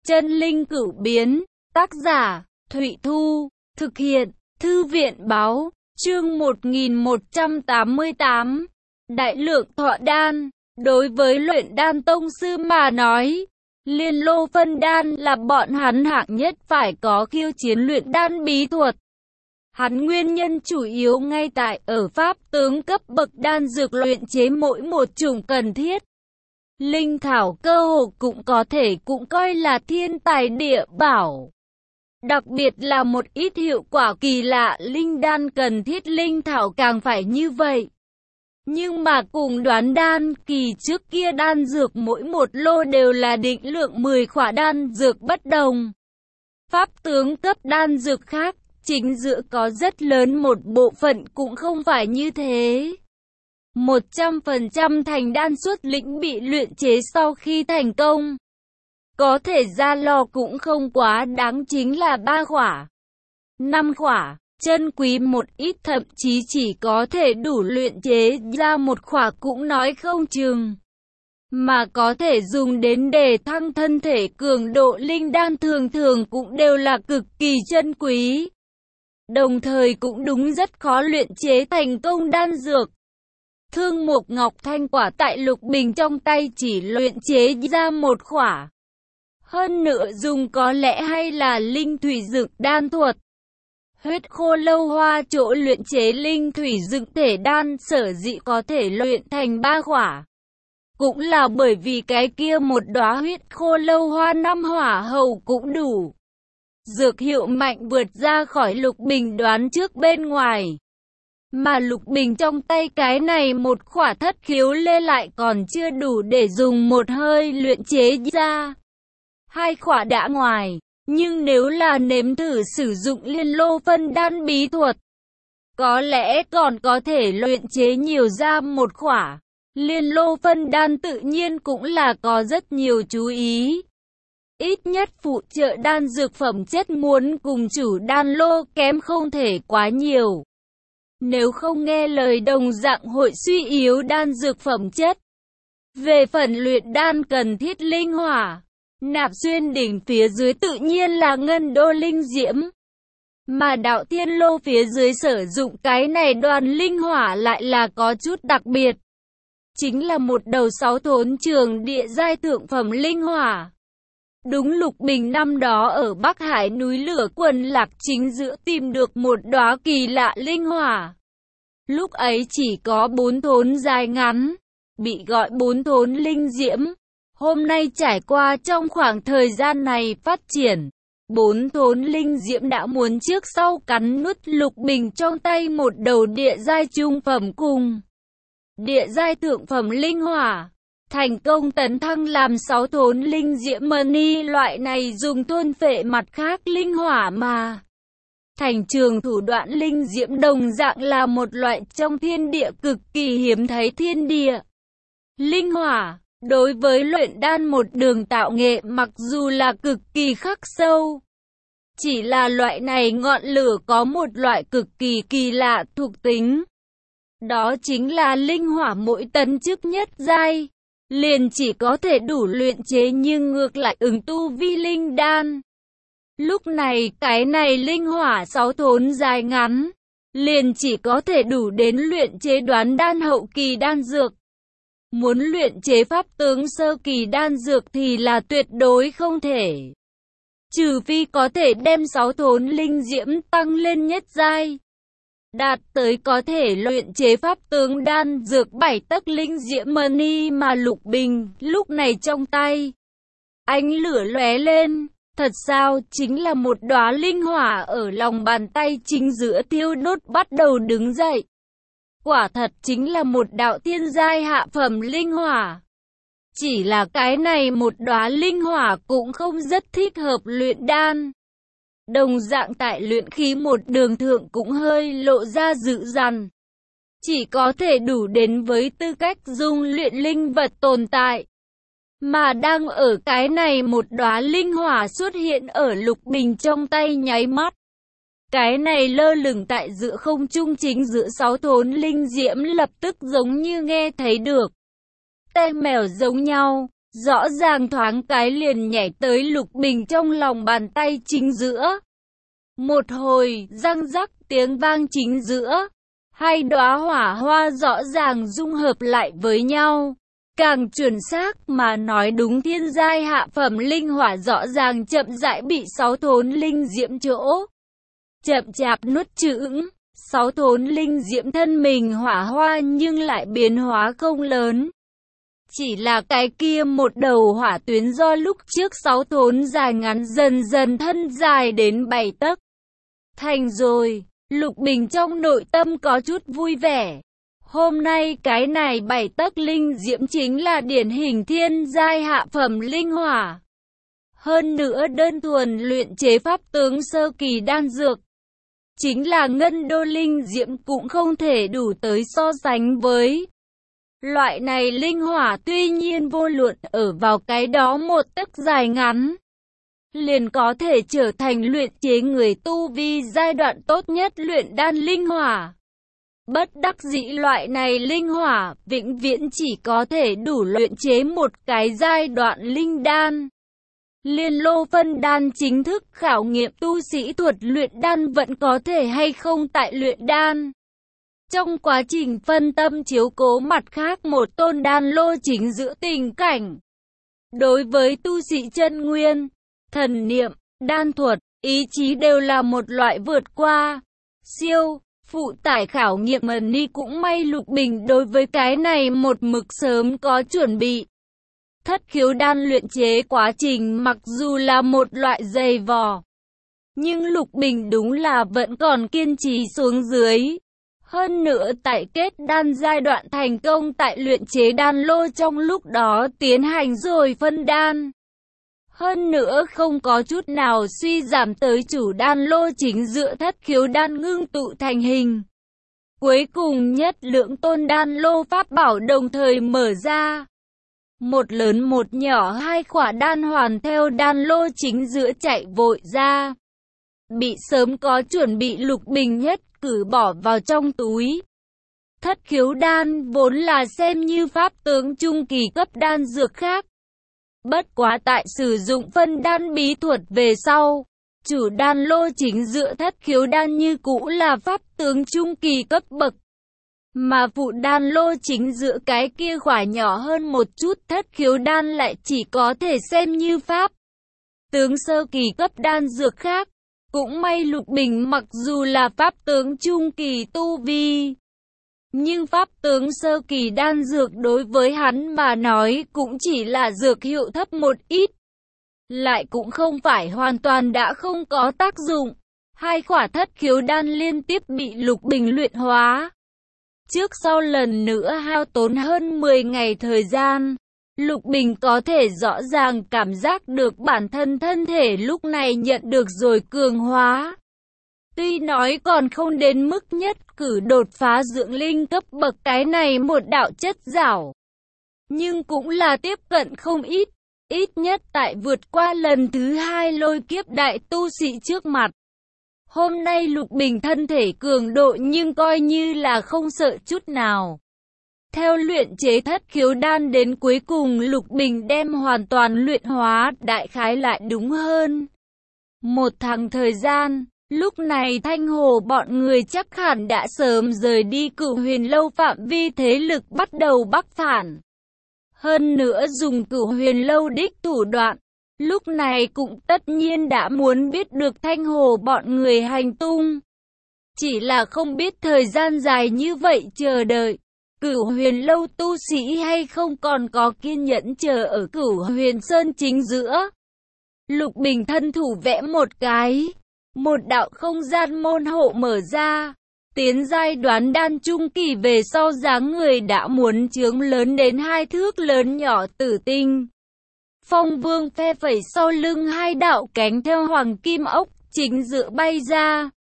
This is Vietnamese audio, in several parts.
Chân linh cửu biến, tác giả, Thụy Thu, thực hiện, Thư viện báo, chương 1188, Đại lượng thọ đan. Đối với luyện đan tông sư mà nói, liên lô phân đan là bọn hắn hạng nhất phải có khiêu chiến luyện đan bí thuật. Hắn nguyên nhân chủ yếu ngay tại ở pháp tướng cấp bậc đan dược luyện chế mỗi một chủng cần thiết. Linh thảo cơ hồ cũng có thể cũng coi là thiên tài địa bảo. Đặc biệt là một ít hiệu quả kỳ lạ linh đan cần thiết linh thảo càng phải như vậy. Nhưng mà cùng đoán đan kỳ trước kia đan dược mỗi một lô đều là định lượng 10 khỏa đan dược bất đồng. Pháp tướng cấp đan dược khác, chính giữa có rất lớn một bộ phận cũng không phải như thế. 100% thành đan xuất lĩnh bị luyện chế sau khi thành công. Có thể ra lò cũng không quá đáng, chính là 3 khỏa, 5 khỏa, chân quý một ít thậm chí chỉ có thể đủ luyện chế ra 1 khỏa cũng nói không chừng. Mà có thể dùng đến để thăng thân thể cường độ linh đan thường thường cũng đều là cực kỳ chân quý. Đồng thời cũng đúng rất khó luyện chế thành công đan dược. Thương Mục Ngọc Thanh quả tại Lục Bình trong tay chỉ luyện chế ra 1 khỏa. Hơn nữa dùng có lẽ hay là linh thủy dược đan thuật. Huyết khô lâu hoa chỗ luyện chế linh thủy dược thể đan sở dĩ có thể luyện thành 3 khỏa. Cũng là bởi vì cái kia một đóa huyết khô lâu hoa 5 hỏa hầu cũng đủ. Dược hiệu mạnh vượt ra khỏi Lục Bình đoán trước bên ngoài. Mà Lục Bình trong tay cái này 1 khỏa thất khiếu lê lại còn chưa đủ để dùng một hơi luyện chế ra. 2 khỏa đã ngoài, nhưng nếu là nếm thử sử dụng liên lô phân đan bí thuật, có lẽ còn có thể luyện chế nhiều ra 1 khỏa. Liên lô phân đan tự nhiên cũng là có rất nhiều chú ý. Ít nhất phụ trợ đan dược phẩm chất muốn cùng chủ đan lô kém không thể quá nhiều. Nếu không nghe lời đồng dạng hội suy yếu đan dược phẩm chất. Về phần luyện đan cần thiết linh hỏa, Nạp Xuyên đỉnh phía dưới tự nhiên là ngân đô linh diễm. Mà đạo thiên lô phía dưới sử dụng cái này đoàn linh hỏa lại là có chút đặc biệt. Chính là một đầu 6 thốn trường địa giai thượng phẩm linh hỏa. Đúng Lục Bình năm đó ở Bắc Hải núi lửa quần lạc chính giữa tìm được một đóa kỳ lạ linh hỏa. Lúc ấy chỉ có 4 thốn dài ngắn, bị gọi 4 thốn linh diễm. Hôm nay trải qua trong khoảng thời gian này phát triển, 4 thốn linh diễm đã muốn trước sau cắn nuốt Lục Bình trong tay một đầu địa giai trung phẩm cùng địa giai thượng phẩm linh hỏa. Thành công tấn thăng làm 6 thốn linh diễm mani, loại này dùng thôn phệ mặt khác linh hỏa mà thành trường thủ đoạn linh diễm đồng dạng là một loại trong thiên địa cực kỳ hiếm thấy thiên địa linh hỏa. Đối với luyện đan một đường tạo nghệ mặc dù là cực kỳ khắc sâu, chỉ là loại này ngọn lửa có một loại cực kỳ kỳ lạ thuộc tính. Đó chính là linh hỏa mỗi tấn chức nhất giai, liền chỉ có thể đủ luyện chế nhưng ngược lại ứng tu vi linh đan. Lúc này cái này linh hỏa 6 thốn dài ngắn, liền chỉ có thể đủ đến luyện chế đoán đan hậu kỳ đan dược. Muốn luyện chế pháp tướng sơ kỳ đan dược thì là tuyệt đối không thể. Trừ phi có thể đem 6 thốn linh diễm tăng lên nhất giai, đạt tới có thể luyện chế pháp tướng đan dược 7 tấc linh diễm mani. Mà Lục Bình lúc này trong tay ánh lửa lóe lên, thật sao chính là một đóa linh hỏa ở lòng bàn tay chính giữa thiêu đốt bắt đầu đứng dậy. Quả thật chính là một đạo thiên giai hạ phẩm linh hỏa. Chỉ là cái này một đóa linh hỏa cũng không rất thích hợp luyện đan. Đồng dạng tại luyện khí một đường thượng cũng hơi lộ ra dữ dằn. Chỉ có thể đủ đến với tư cách dung luyện linh vật tồn tại. Mà đang ở cái này một đóa linh hỏa xuất hiện ở Lục Bình trong tay nháy mắt. Cái này lơ lửng tại giữa không trung chính giữa 6 thốn linh diễm lập tức giống như nghe thấy được. Tay mèo giống nhau, Rõ ràng thoáng cái liền nhảy tới Lục Bình trong lòng bàn tay chính giữa. Một hồi, răng rắc tiếng vang chính giữa. Hai đóa hỏa hoa rõ ràng dung hợp lại với nhau. Càng chuẩn xác mà nói đúng thiên giai hạ phẩm linh hỏa rõ ràng chậm rãi bị sáu thốn linh diễm chỗ. Chậm chạp nuốt chửng. Sáu thốn linh diễm thân mình hỏa hoa nhưng lại biến hóa không lớn. Chỉ là cái kia một đầu hỏa tuyến do lúc trước sáu thốn dài ngắn dần dần thân dài đến 7 tấc. Thành rồi, Lục Bình trong nội tâm có chút vui vẻ. Hôm nay cái này 7 tấc linh diễm chính là điển hình thiên giai hạ phẩm linh hỏa. Hơn nữa đơn thuần luyện chế pháp tướng sơ kỳ đan dược. Chính là ngân đô linh diễm cũng không thể đủ tới so sánh với. Loại này linh hỏa tuy nhiên vô luận ở vào cái đó một tấc dài ngắn, liền có thể trở thành luyện chế người tu vi giai đoạn tốt nhất luyện đan linh hỏa. Bất đắc dĩ loại này linh hỏa vĩnh viễn chỉ có thể đủ luyện chế một cái giai đoạn linh đan. Liên lô phân đan chính thức khảo nghiệm tu sĩ thuật luyện đan vẫn có thể hay không tại luyện đan. Trong quá trình phân tâm chiếu cố mặt khác một tôn đan lô chính giữa tình cảnh. Đối với tu sĩ chân nguyên, thần niệm, đan thuật, ý chí đều là một loại vượt qua, siêu, phụ tải khảo nghiệm mà ni cũng may Lục Bình đối với cái này một mực sớm có chuẩn bị. Thất khiếu đan luyện chế quá trình mặc dù là một loại dày vò, nhưng Lục Bình đúng là vẫn còn kiên trì xuống dưới. Hơn nữa tại kết đan giai đoạn thành công tại luyện chế đan lô trong lúc đó tiến hành rồi phân đan. Hơn nữa không có chút nào suy giảm tới chủ đan lô chính giữa thất khiếu đan ngưng tụ thành hình. Cuối cùng nhất lượng tôn đan lô pháp bảo đồng thời mở ra. Một lớn một nhỏ hai quả đan hoàn theo đan lô chính giữa chạy vội ra. Bị sớm có chuẩn bị Lục Bình nhất cử bỏ vào trong túi. Thất khiếu đan vốn là xem như pháp tướng trung kỳ cấp đan dược khác. Bất quá tại sử dụng phân đan bí thuật về sau, chủ đan lô chính giữa thất khiếu đan như cũ là pháp tướng trung kỳ cấp bậc. Mà phụ đan lô chính giữa cái kia khỏa nhỏ hơn một chút thất khiếu đan lại chỉ có thể xem như pháp tướng sơ kỳ cấp đan dược khác. Cũng may Lục Bình mặc dù là pháp tướng trung kỳ tu vi, nhưng pháp tướng sơ kỳ đan dược đối với hắn mà nói cũng chỉ là dược hiệu thấp một ít. Lại cũng không phải hoàn toàn đã không có tác dụng. Hai quả thất khiếu đan liên tiếp bị Lục Bình luyện hóa. Trước sau lần nữa hao tốn hơn 10 ngày thời gian, Lục Bình có thể rõ ràng cảm giác được bản thân thân thể lúc này nhận được rồi cường hóa. Tuy nói còn không đến mức nhất cử đột phá dưỡng linh cấp bậc cái này một đạo chất giảo, nhưng cũng là tiếp cận không ít, ít nhất tại vượt qua lần thứ 2 lôi kiếp đại tu sĩ trước mặt. Hôm nay Lục Bình thân thể cường độ nhưng coi như là không sợ chút nào. Theo luyện chế thất khiếu đan đến cuối cùng Lục Bình đem hoàn toàn luyện hóa đại khái lại đúng hơn một tháng thời gian. Lúc này Thanh Hồ bọn người chắc hẳn đã sớm rời đi Cửu Huyền Lâu phạm vi thế lực bắt đầu bắc phản. Hơn nữa dùng Cửu Huyền Lâu đích thủ đoạn, lúc này cũng tất nhiên đã muốn biết được Thanh Hồ bọn người hành tung. Chỉ là không biết thời gian dài như vậy chờ đợi, Cửu Huyền Lâu tu sĩ hay không còn có kiên nhẫn chờ ở Cửu Huyền Sơn chính giữa. Lục Bình thân thủ vẽ một cái, một đạo không gian môn hộ mở ra, tiến giai đoán đan trung kỳ về sau dáng người đã muốn chướng lớn đến 2 thước lớn nhỏ tử tinh. Phong Vương phe phẩy sau lưng hai đạo cánh theo hoàng kim ốc chính giữa bay ra.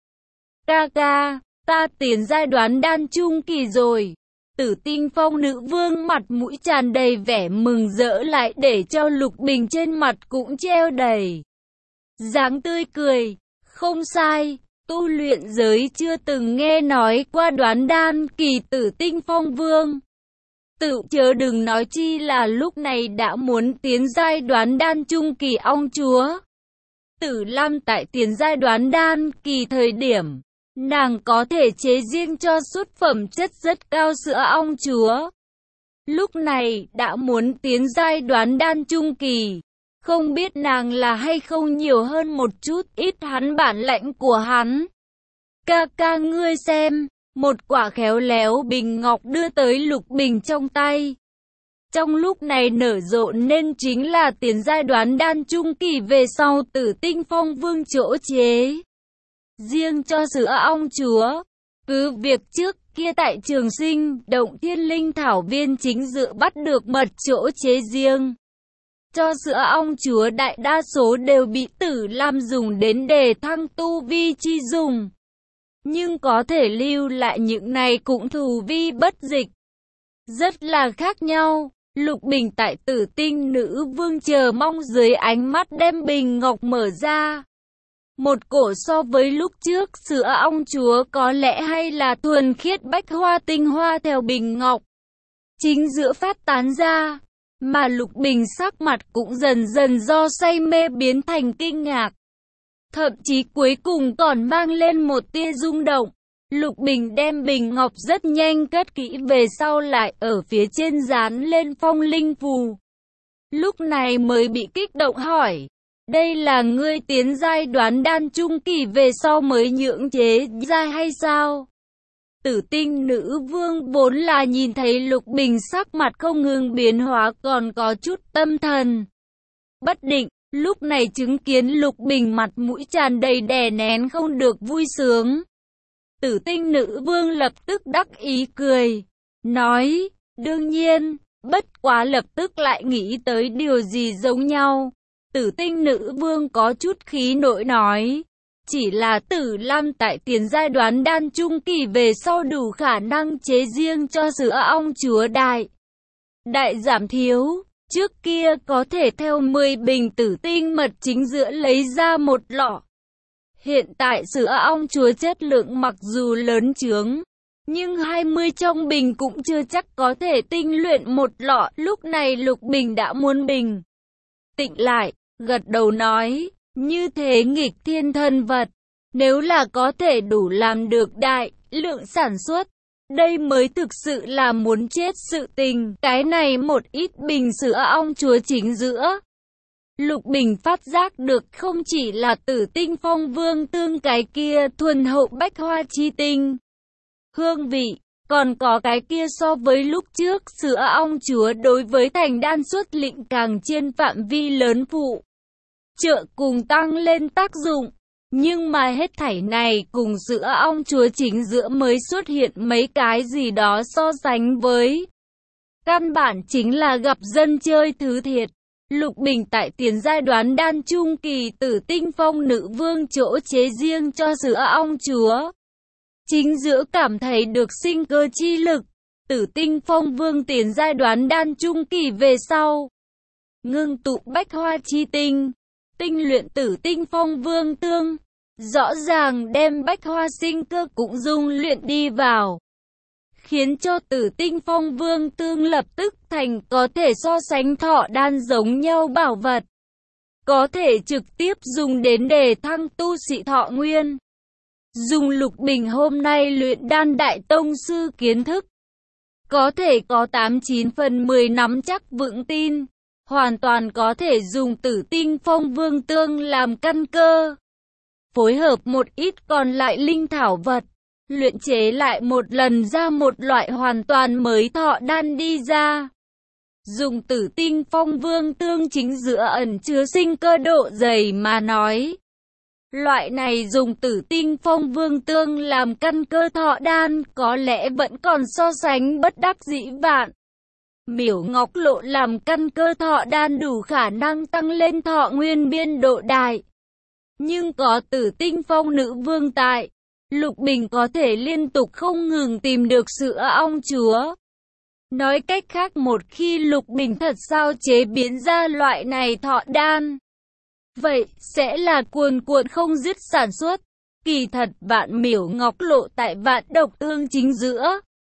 Ca ca, ta tiến giai đoán đan trung kỳ rồi. Tử Tinh Phong Nữ Vương mặt mũi tràn đầy vẻ mừng rỡ lại để cho Lục Bình trên mặt cũng treo đầy dáng tươi cười. Không sai, tu luyện giới chưa từng nghe nói qua đoán đan kỳ Tử Tinh Phong Vương. Tự chớ đừng nói chi là lúc này đã muốn tiến giai đoán đan trung kỳ ong chúa. Tử Lam tại tiến giai đoán đan kỳ thời điểm, nàng có thể chế riêng cho xuất phẩm chất rất cao sữa ong chúa. Lúc này đã muốn tiến giai đoán đan trung kỳ, không biết nàng là hay không nhiều hơn một chút ít hắn bản lãnh của hắn. Ca ca ngươi xem, một quả khéo léo bình ngọc đưa tới Lục Bình trong tay. Trong lúc này nở rộ nên chính là tiến giai đoán đan trung kỳ về sau Tử Tinh Phong Vương chỗ chế riêng cho sữa ong chúa. Cứ việc trước kia tại Trường Sinh Động Thiên Linh Thảo Viên chính dự bắt được mật chỗ chế riêng cho sữa ong chúa đại đa số đều bị Tử Lam dùng đến để thăng tu vi chi dùng. Nhưng có thể lưu lại những này cũng thù vi bất dịch. Rất là khác nhau. Lục Bình tại Tử Tinh Nữ Vương chờ mong dưới ánh mắt đem bình ngọc mở ra. Một cổ so với lúc trước sữa ong chúa có lẽ hay là thuần khiết bách hoa tinh hoa theo bình ngọc. Chính giữa phát tán ra, mà Lục Bình sắc mặt cũng dần dần do say mê biến thành kinh ngạc. Thậm chí cuối cùng còn mang lên một tia rung động. Lục Bình đem bình ngọc rất nhanh cất kỹ về sau lại ở phía trên dán lên phong linh phù. Lúc này mới bị kích động hỏi, đây là ngươi tiến giai đoán đan trung kỳ về sau mới nhưỡng chế ra hay sao? Tử Tinh Nữ Vương vốn là nhìn thấy Lục Bình sắc mặt không ngừng biến hóa còn có chút tâm thần bất định, lúc này chứng kiến Lục Bình mặt mũi tràn đầy đè nén không được vui sướng. Tử Tinh Nữ Vương lập tức đắc ý cười, nói, đương nhiên, bất quá lập tức lại nghĩ tới điều gì giống nhau. Tử Tinh Nữ Vương có chút khí nổi nói, chỉ là Tử Lam tại tiền giai đoán đan trung kỳ về sau đủ khả năng chế riêng cho sữa ong chúa đại giảm thiếu. Trước kia có thể theo 10 bình tử tinh mật chính giữa lấy ra một lọ. Hiện tại sữa ong chúa chất lượng mặc dù lớn chướng, nhưng 20 trong bình cũng chưa chắc có thể tinh luyện một lọ. Lúc này Lục Bình đã muốn bình tĩnh lại, gật đầu nói, như thế nghịch thiên thần vật, nếu là có thể đủ làm được đại lượng sản xuất, đây mới thực sự là muốn chết sự tình. Cái này một ít bình sữa ong chúa chính giữa. Lục Bình phát giác được không chỉ là Tử Tinh Phong Vương tương cái kia thuần hậu bách hoa chi tinh hương vị, còn có cái kia so với lúc trước sữa ong chúa đối với thành đan xuất lĩnh càng trên phạm vi lớn phụ trợ cùng tăng lên tác dụng. Nhưng mà hết thảy này cùng sữa ong chúa chính giữa mới xuất hiện mấy cái gì đó so sánh với. Căn bản chính là gặp dân chơi thứ thiệt. Lục Bình tại tiền giai đoán đan trung kỳ Tử Tinh Phong Nữ Vương chỗ chế riêng cho sữa ong chúa. Chính giữa cảm thấy được sinh cơ chi lực. Tử Tinh Phong Vương tiền giai đoán đan trung kỳ về sau. Ngưng tụ bách hoa chi tinh. Tinh luyện Tử Tinh Phong Vương tương. Rõ ràng đem bách hoa sinh cơ cũng dung luyện đi vào. Khiến cho Tử Tinh Phong Vương tương lập tức thành có thể so sánh thọ đan giống nhau bảo vật. Có thể trực tiếp dùng đến để thăng tu sĩ thọ nguyên. Dùng Lục Bình hôm nay luyện đan đại tông sư kiến thức. Có thể có 89 phần 10 nắm chắc vững tin. Hoàn toàn có thể dùng Tử Tinh Phong Vương tương làm căn cơ. Phối hợp một ít còn lại linh thảo vật. Luyện chế lại một lần ra một loại hoàn toàn mới thọ đan đi ra. Dùng Tử Tinh Phong Vương tương chính giữa ẩn chứa sinh cơ độ dày mà nói. Loại này dùng Tử Tinh Phong Vương tương làm căn cơ thọ đan có lẽ vẫn còn so sánh bất đắc dĩ vạn. Miểu Ngọc Lộ làm căn cơ thọ đan đủ khả năng tăng lên thọ nguyên biên độ đại. Nhưng có Tử Tinh Phong Nữ Vương tại, Lục Bình có thể liên tục không ngừng tìm được sữa ong chúa. Nói cách khác một khi Lục Bình thật sao chế biến ra loại này thọ đan, vậy sẽ là cuồn cuộn không dứt sản xuất. Kỳ thật Vạn Miểu Ngọc Lộ tại Vạn Độc Ương chính giữa.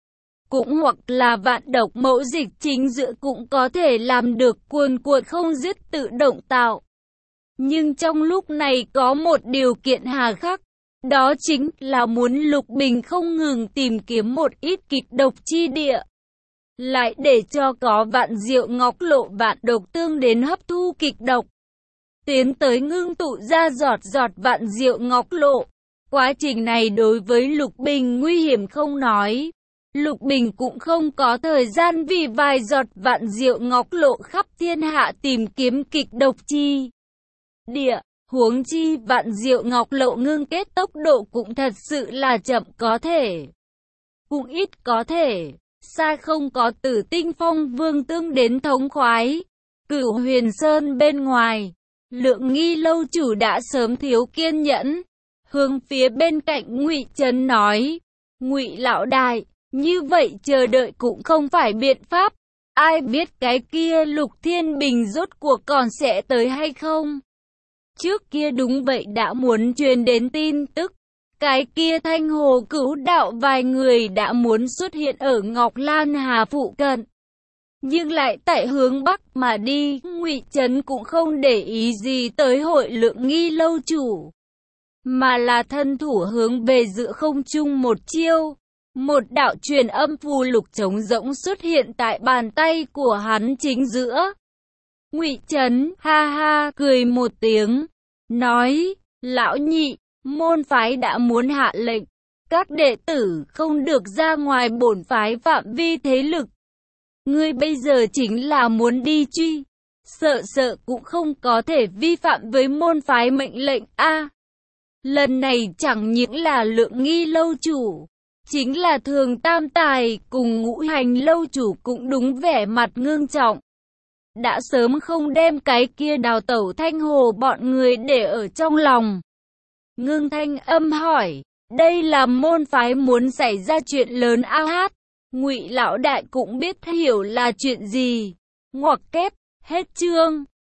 cũng hoặc là vạn độc mẫu dịch chính giữa cũng có thể làm được cuồn cuộn không dứt tự động tạo. Nhưng trong lúc này có một điều kiện hà khắc, đó chính là muốn Lục Bình không ngừng tìm kiếm một ít kịch độc chi địa. Lại để cho có vạn diệu ngọc lộ vạn độc tương đến hấp thu kịch độc. Tiến tới ngưng tụ ra giọt giọt vạn diệu ngọc lộ. Quá trình này đối với Lục Bình nguy hiểm không nói. Lục Bình cũng không có thời gian vì vài giọt vạn diệu ngọc lộ khắp thiên hạ tìm kiếm kịch độc chi địa. Huống chi vạn diệu ngọc lộ ngưng kết tốc độ cũng thật sự là chậm có thể. Cũng ít có thể. Xa không có Tử Tinh Phong Vương tương đến thống khoái. Cửu Huyền Sơn bên ngoài, Lượng Nghi lâu chủ đã sớm thiếu kiên nhẫn. Hướng phía bên cạnh Ngụy Trấn nói, Ngụy lão đại, như vậy chờ đợi cũng không phải biện pháp. Ai biết cái kia Lục Thiên Bình rốt cuộc còn sẽ tới hay không? Trước kia đúng vậy đã muốn truyền đến tin tức. Cái kia Thanh Hồ Cửu đạo vài người đã muốn xuất hiện ở Ngọc Lan Hà phụ cận. Nhưng lại tại hướng Bắc mà đi, Ngụy Trấn cũng không để ý gì tới hội Lượng Nghi lâu chủ. Mà là thân thủ hướng về giữa không trung một chiêu. Một đạo truyền âm phù lục trống rỗng xuất hiện tại bàn tay của hắn chính giữa. Ngụy Trấn ha ha cười một tiếng, nói, lão nhị, môn phái đã muốn hạ lệnh, các đệ tử không được ra ngoài bổn phái phạm vi thế lực. Ngươi bây giờ chính là muốn đi truy, sợ cũng không có thể vi phạm với môn phái mệnh lệnh a. Lần này chẳng những là Lượng Nghi lâu chủ, chính là Thường Tam Tài cùng Ngũ Hành lâu chủ cũng đúng vẻ mặt ngưng trọng. Đã sớm không đem cái kia đào tẩu Thanh Hồ bọn người để ở trong lòng. Ngưng thanh âm hỏi, đây là môn phái muốn xảy ra chuyện lớn a hát. Ngụy lão đại cũng biết hiểu là chuyện gì. Ngoặc kép, hết chương.